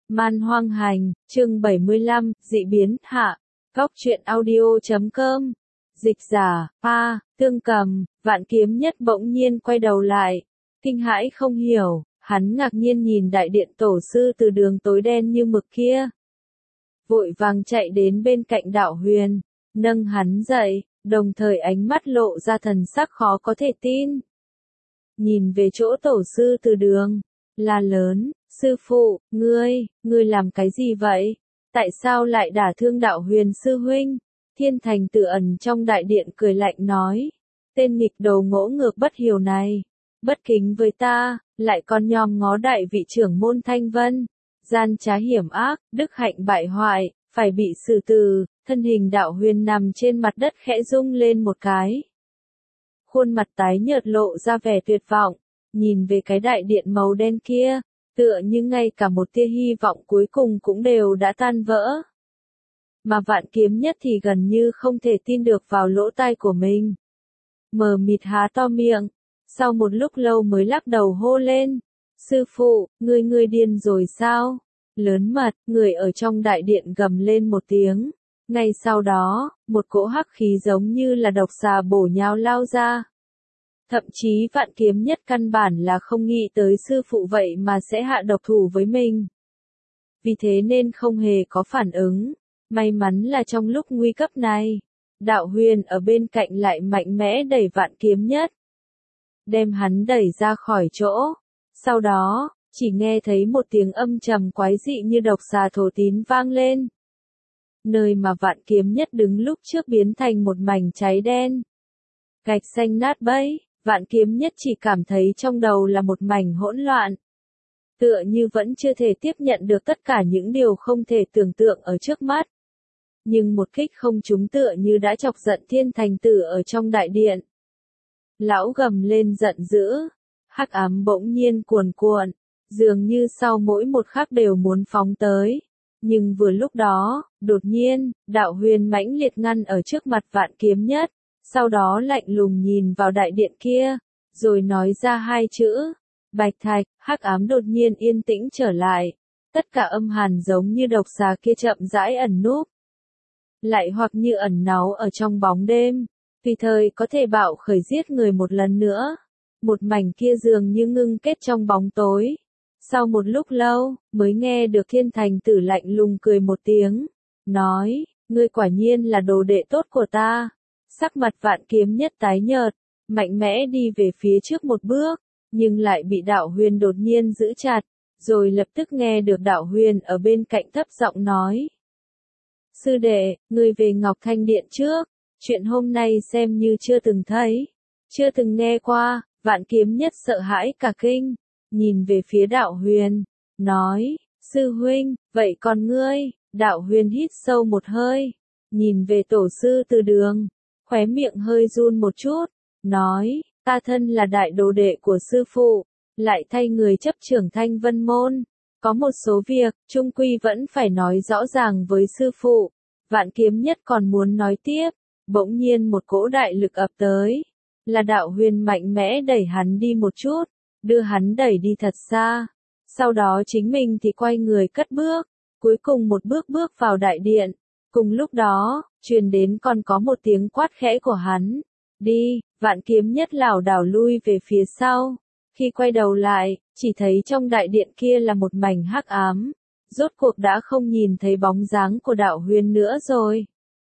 Man hoang hành, chương 75, dị biến, hạ. Góc truyện audio.com. Dịch giả, Tương Cầm. Vạn Kiếm Nhất bỗng nhiên quay đầu lại. Kinh hãi không hiểu, hắn ngạc nhiên nhìn đại điện tổ sư từ đường tối đen như mực kia. Vội vàng chạy đến bên cạnh Đạo Huyền, nâng hắn dậy, đồng thời ánh mắt lộ ra thần sắc khó có thể tin. Nhìn về chỗ tổ sư từ đường, la lớn, sư phụ, ngươi làm cái gì vậy? Tại sao lại đả thương Đạo Huyền sư huynh? Thiên Thành Tử ẩn trong đại điện cười lạnh nói, tên nghịch đầu ngỗ ngược bất hiếu này, bất kính với ta, lại còn nhòm ngó đại vị trưởng môn Thanh Vân, gian trá hiểm ác, đức hạnh bại hoại, phải bị xử tử. Thân hình Đạo Huyền nằm trên mặt đất khẽ rung lên một cái. Khuôn mặt tái nhợt lộ ra vẻ tuyệt vọng, nhìn về cái đại điện màu đen kia, tựa như ngay cả một tia hy vọng cuối cùng cũng đều đã tan vỡ. Mà Vạn Kiếm Nhất thì gần như không thể tin được vào lỗ tai của mình. Mờ mịt há to miệng, sau một lúc lâu mới lắc đầu hô lên, sư phụ, ngươi điên rồi sao? Lớn mật, người ở trong đại điện gầm lên một tiếng. Ngay sau đó, một cỗ hắc khí giống như là độc xà bổ nhào lao ra. Thậm chí Vạn Kiếm Nhất căn bản là không nghĩ tới sư phụ vậy mà sẽ hạ độc thủ với mình. Vì thế nên không hề có phản ứng. May mắn là trong lúc nguy cấp này, Đạo Huyền ở bên cạnh lại mạnh mẽ đẩy Vạn Kiếm Nhất, đem hắn đẩy ra khỏi chỗ. Sau đó, chỉ nghe thấy một tiếng âm trầm quái dị như độc xà thổ tín vang lên. Nơi mà Vạn Kiếm Nhất đứng lúc trước biến thành một mảnh cháy đen. Gạch xanh nát bấy, Vạn Kiếm Nhất chỉ cảm thấy trong đầu là một mảnh hỗn loạn. Tựa như vẫn chưa thể tiếp nhận được tất cả những điều không thể tưởng tượng ở trước mắt. Nhưng một kích không trúng tựa như đã chọc giận Thiên Thành Tử ở trong đại điện. Lão gầm lên giận dữ, hắc ám bỗng nhiên cuồn cuộn, dường như sau mỗi một khắc đều muốn phóng tới. Nhưng vừa lúc đó, đột nhiên, Đạo Huyền mãnh liệt ngăn ở trước mặt Vạn Kiếm Nhất, sau đó lạnh lùng nhìn vào đại điện kia, rồi nói ra hai chữ, bạch thạch. Hắc ám đột nhiên yên tĩnh trở lại, tất cả âm hàn giống như độc xà kia chậm rãi ẩn núp, lại hoặc như ẩn náu ở trong bóng đêm, tùy thời có thể bạo khởi giết người một lần nữa. Một mảnh kia dường như ngưng kết trong bóng tối. Sau một lúc lâu, mới nghe được Thiên Thành Tử lạnh lùng cười một tiếng, nói, ngươi quả nhiên là đồ đệ tốt của ta. Sắc mặt Vạn Kiếm Nhất tái nhợt, mạnh mẽ đi về phía trước một bước, nhưng lại bị Đạo Huyền đột nhiên giữ chặt, rồi lập tức nghe được Đạo Huyền ở bên cạnh thấp giọng nói. Sư đệ, ngươi về Ngọc Thanh Điện trước, chuyện hôm nay xem như chưa từng thấy, chưa từng nghe qua. Vạn Kiếm Nhất sợ hãi cả kinh, nhìn về phía Đạo Huyền, nói, sư huynh, vậy còn ngươi? Đạo Huyền hít sâu một hơi, nhìn về tổ sư từ đường, khóe miệng hơi run một chút, nói, ta thân là đại đồ đệ của sư phụ, lại thay người chấp trưởng Thanh Vân Môn, có một số việc, chung quy vẫn phải nói rõ ràng với sư phụ. Vạn Kiếm Nhất còn muốn nói tiếp, bỗng nhiên một cỗ đại lực ập tới, là Đạo Huyền mạnh mẽ đẩy hắn đi một chút, đưa hắn đẩy đi thật xa, sau đó chính mình thì quay người cất bước, cuối cùng một bước bước vào đại điện. Cùng lúc đó, truyền đến còn có một tiếng quát khẽ của hắn, đi. Vạn Kiếm Nhất lảo đảo lui về phía sau, khi quay đầu lại, chỉ thấy trong đại điện kia là một mảnh hắc ám, rốt cuộc đã không nhìn thấy bóng dáng của Đạo Huyền nữa rồi.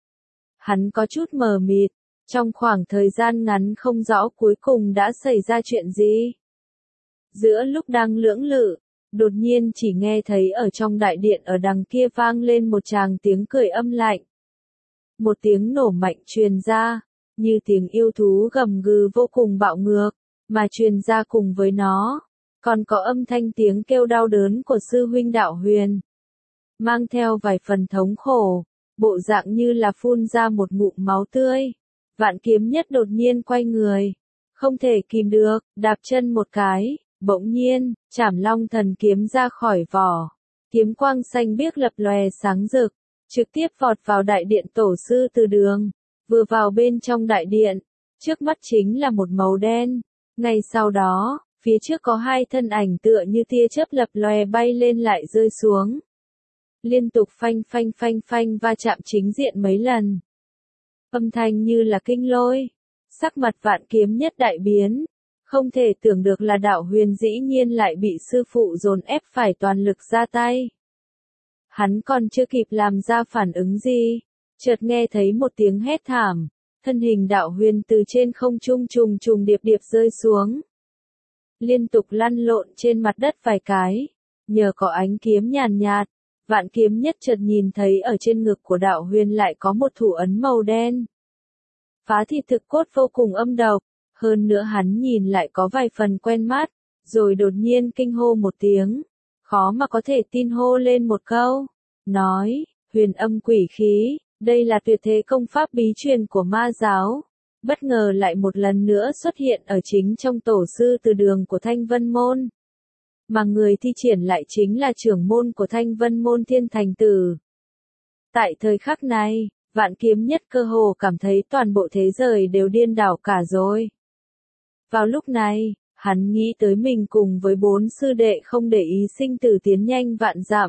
Hắn có chút mờ mịt, trong khoảng thời gian ngắn không rõ cuối cùng đã xảy ra chuyện gì. Giữa lúc đang lưỡng lự, đột nhiên chỉ nghe thấy ở trong đại điện ở đằng kia vang lên một tràng tiếng cười âm lạnh. Một tiếng nổ mạnh truyền ra, như tiếng yêu thú gầm gừ vô cùng bạo ngược, mà truyền ra cùng với nó, còn có âm thanh tiếng kêu đau đớn của sư huynh Đạo Huyền. Mang theo vài phần thống khổ, bộ dạng như là phun ra một ngụm máu tươi. Vạn Kiếm Nhất đột nhiên quay người, không thể kìm được, đạp chân một cái, bỗng nhiên, Trảm Long Thần kiếm ra khỏi vỏ. Kiếm quang xanh biếc lập lòe sáng rực, trực tiếp vọt vào đại điện tổ sư từ đường. Vừa vào bên trong đại điện, trước mắt chính là một màu đen. Ngay sau đó, phía trước có hai thân ảnh tựa như tia chớp lập lòe bay lên lại rơi xuống. liên tục phanh phanh phanh phanh va chạm chính diện mấy lần. Âm thanh như là kinh lôi, sắc mặt Vạn Kiếm Nhất đại biến, không thể tưởng được là Đạo Huyền dĩ nhiên lại bị sư phụ dồn ép phải toàn lực ra tay. Hắn còn chưa kịp làm ra phản ứng gì, chợt nghe thấy một tiếng hét thảm, thân hình Đạo Huyền từ trên không trung trùng trùng điệp điệp rơi xuống, liên tục lăn lộn trên mặt đất vài cái, nhờ có ánh kiếm nhàn nhạt, Vạn Kiếm Nhất chợt nhìn thấy ở trên ngực của Đạo Huyền lại có một thủ ấn màu đen. Phá thịt thực cốt vô cùng âm độc, hơn nữa hắn nhìn lại có vài phần quen mắt, rồi đột nhiên kinh hô một tiếng, khó mà có thể tin hô lên một câu, nói, huyền âm quỷ khí, đây là tuyệt thế công pháp bí truyền của ma giáo, bất ngờ lại một lần nữa xuất hiện ở chính trong tổ sư từ đường của Thanh Vân Môn. Mà người thi triển lại chính là trưởng môn của Thanh Vân Môn Thiên Thành Tử. Tại thời khắc này, Vạn Kiếm Nhất cơ hồ cảm thấy toàn bộ thế giới đều điên đảo cả rồi. Vào lúc này, hắn nghĩ tới mình cùng với 4 sư đệ không để ý sinh tử tiến nhanh vạn dặm.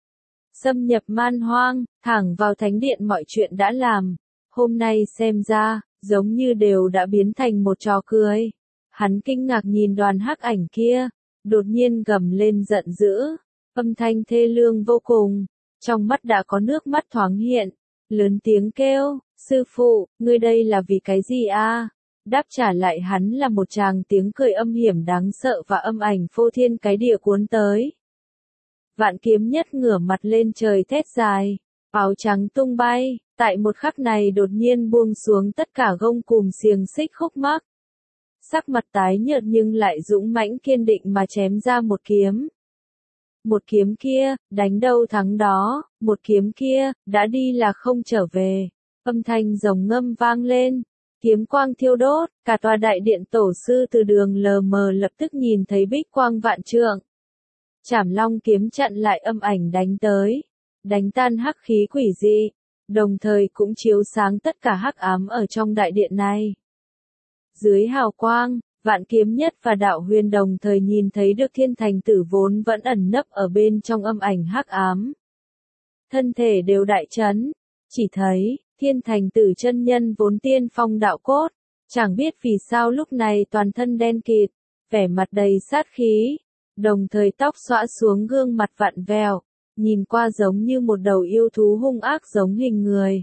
Xâm nhập man hoang, thẳng vào thánh điện mọi chuyện đã làm, hôm nay xem ra, giống như đều đã biến thành một trò cười. Hắn kinh ngạc nhìn đoàn hắc ảnh kia, đột nhiên gầm lên giận dữ, âm thanh thê lương vô cùng, trong mắt đã có nước mắt thoáng hiện, lớn tiếng kêu, sư phụ, ngươi đây là vì cái gì a? Đáp trả lại hắn là một tràng tiếng cười âm hiểm đáng sợ và âm ảnh phô thiên cái địa cuốn tới. Vạn Kiếm Nhất ngửa mặt lên trời thét dài, áo trắng tung bay, tại một khắc này đột nhiên buông xuống tất cả gông cùm xiềng xích khúc mắc. Sắc mặt tái nhợt nhưng lại dũng mãnh kiên định mà chém ra một kiếm. Một kiếm kia, đánh đâu thắng đó, một kiếm kia, đã đi là không trở về. Âm thanh rồng ngâm vang lên, kiếm quang thiêu đốt, cả tòa đại điện tổ sư từ đường lờ mờ lập tức nhìn thấy bích quang vạn trượng. Trảm Long kiếm chặn lại âm ảnh đánh tới, đánh tan hắc khí quỷ dị, đồng thời cũng chiếu sáng tất cả hắc ám ở trong đại điện này. Dưới hào quang, Vạn Kiếm Nhất và Đạo Huyền đồng thời nhìn thấy được Thiên Thành Tử vốn vẫn ẩn nấp ở bên trong âm ảnh hắc ám. Thân thể đều đại chấn, chỉ thấy, Thiên Thành Tử chân nhân vốn tiên phong đạo cốt, chẳng biết vì sao lúc này toàn thân đen kịt, vẻ mặt đầy sát khí, đồng thời tóc xõa xuống gương mặt vặn vẹo, nhìn qua giống như một đầu yêu thú hung ác giống hình người.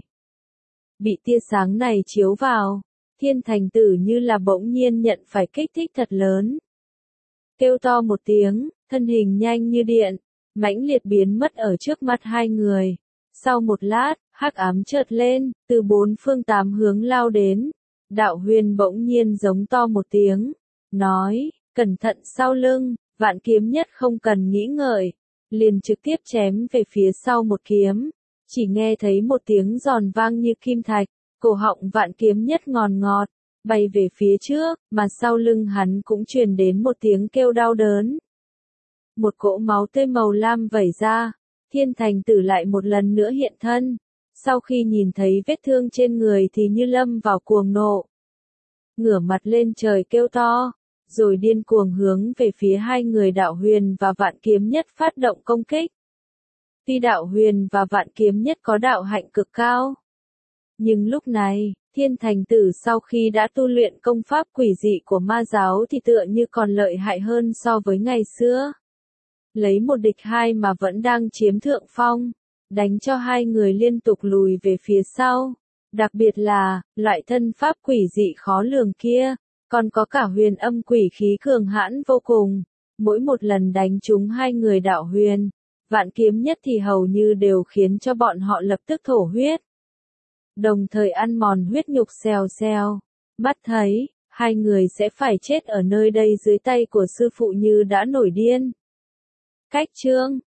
Bị tia sáng này chiếu vào, Thiên Thành Tử như là bỗng nhiên nhận phải kích thích thật lớn. Kêu to một tiếng, thân hình nhanh như điện, mãnh liệt biến mất ở trước mắt hai người. Sau một lát, hắc ám chợt lên, từ 4 phương 8 hướng lao đến. Đạo Huyền bỗng nhiên giống to một tiếng, nói, cẩn thận sau lưng, Vạn Kiếm Nhất không cần nghĩ ngợi, liền trực tiếp chém về phía sau một kiếm. Chỉ nghe thấy một tiếng giòn vang như kim thạch, cổ họng Vạn Kiếm Nhất ngòn ngọt, bay về phía trước, mà sau lưng hắn cũng truyền đến một tiếng kêu đau đớn. Một cỗ máu tươi màu lam vẩy ra, Thiên Thành Tử lại một lần nữa hiện thân. Sau khi nhìn thấy vết thương trên người thì như lâm vào cuồng nộ. Ngửa mặt lên trời kêu to, rồi điên cuồng hướng về phía hai người Đạo Huyền và Vạn Kiếm Nhất phát động công kích. Tuy Đạo Huyền và Vạn Kiếm Nhất có đạo hạnh cực cao, nhưng lúc này, Thiên Thành Tử sau khi đã tu luyện công pháp quỷ dị của ma giáo thì tựa như còn lợi hại hơn so với ngày xưa. Lấy một địch hai mà vẫn đang chiếm thượng phong, đánh cho hai người liên tục lùi về phía sau. Đặc biệt là, loại thân pháp quỷ dị khó lường kia, còn có cả huyền âm quỷ khí cường hãn vô cùng. Mỗi một lần đánh trúng hai người Đạo Huyền, Vạn Kiếm Nhất thì hầu như đều khiến cho bọn họ lập tức thổ huyết. Đồng thời ăn mòn huyết nhục xèo xèo. Mắt thấy, hai người sẽ phải chết ở nơi đây dưới tay của sư phụ như đã nổi điên. Cách chương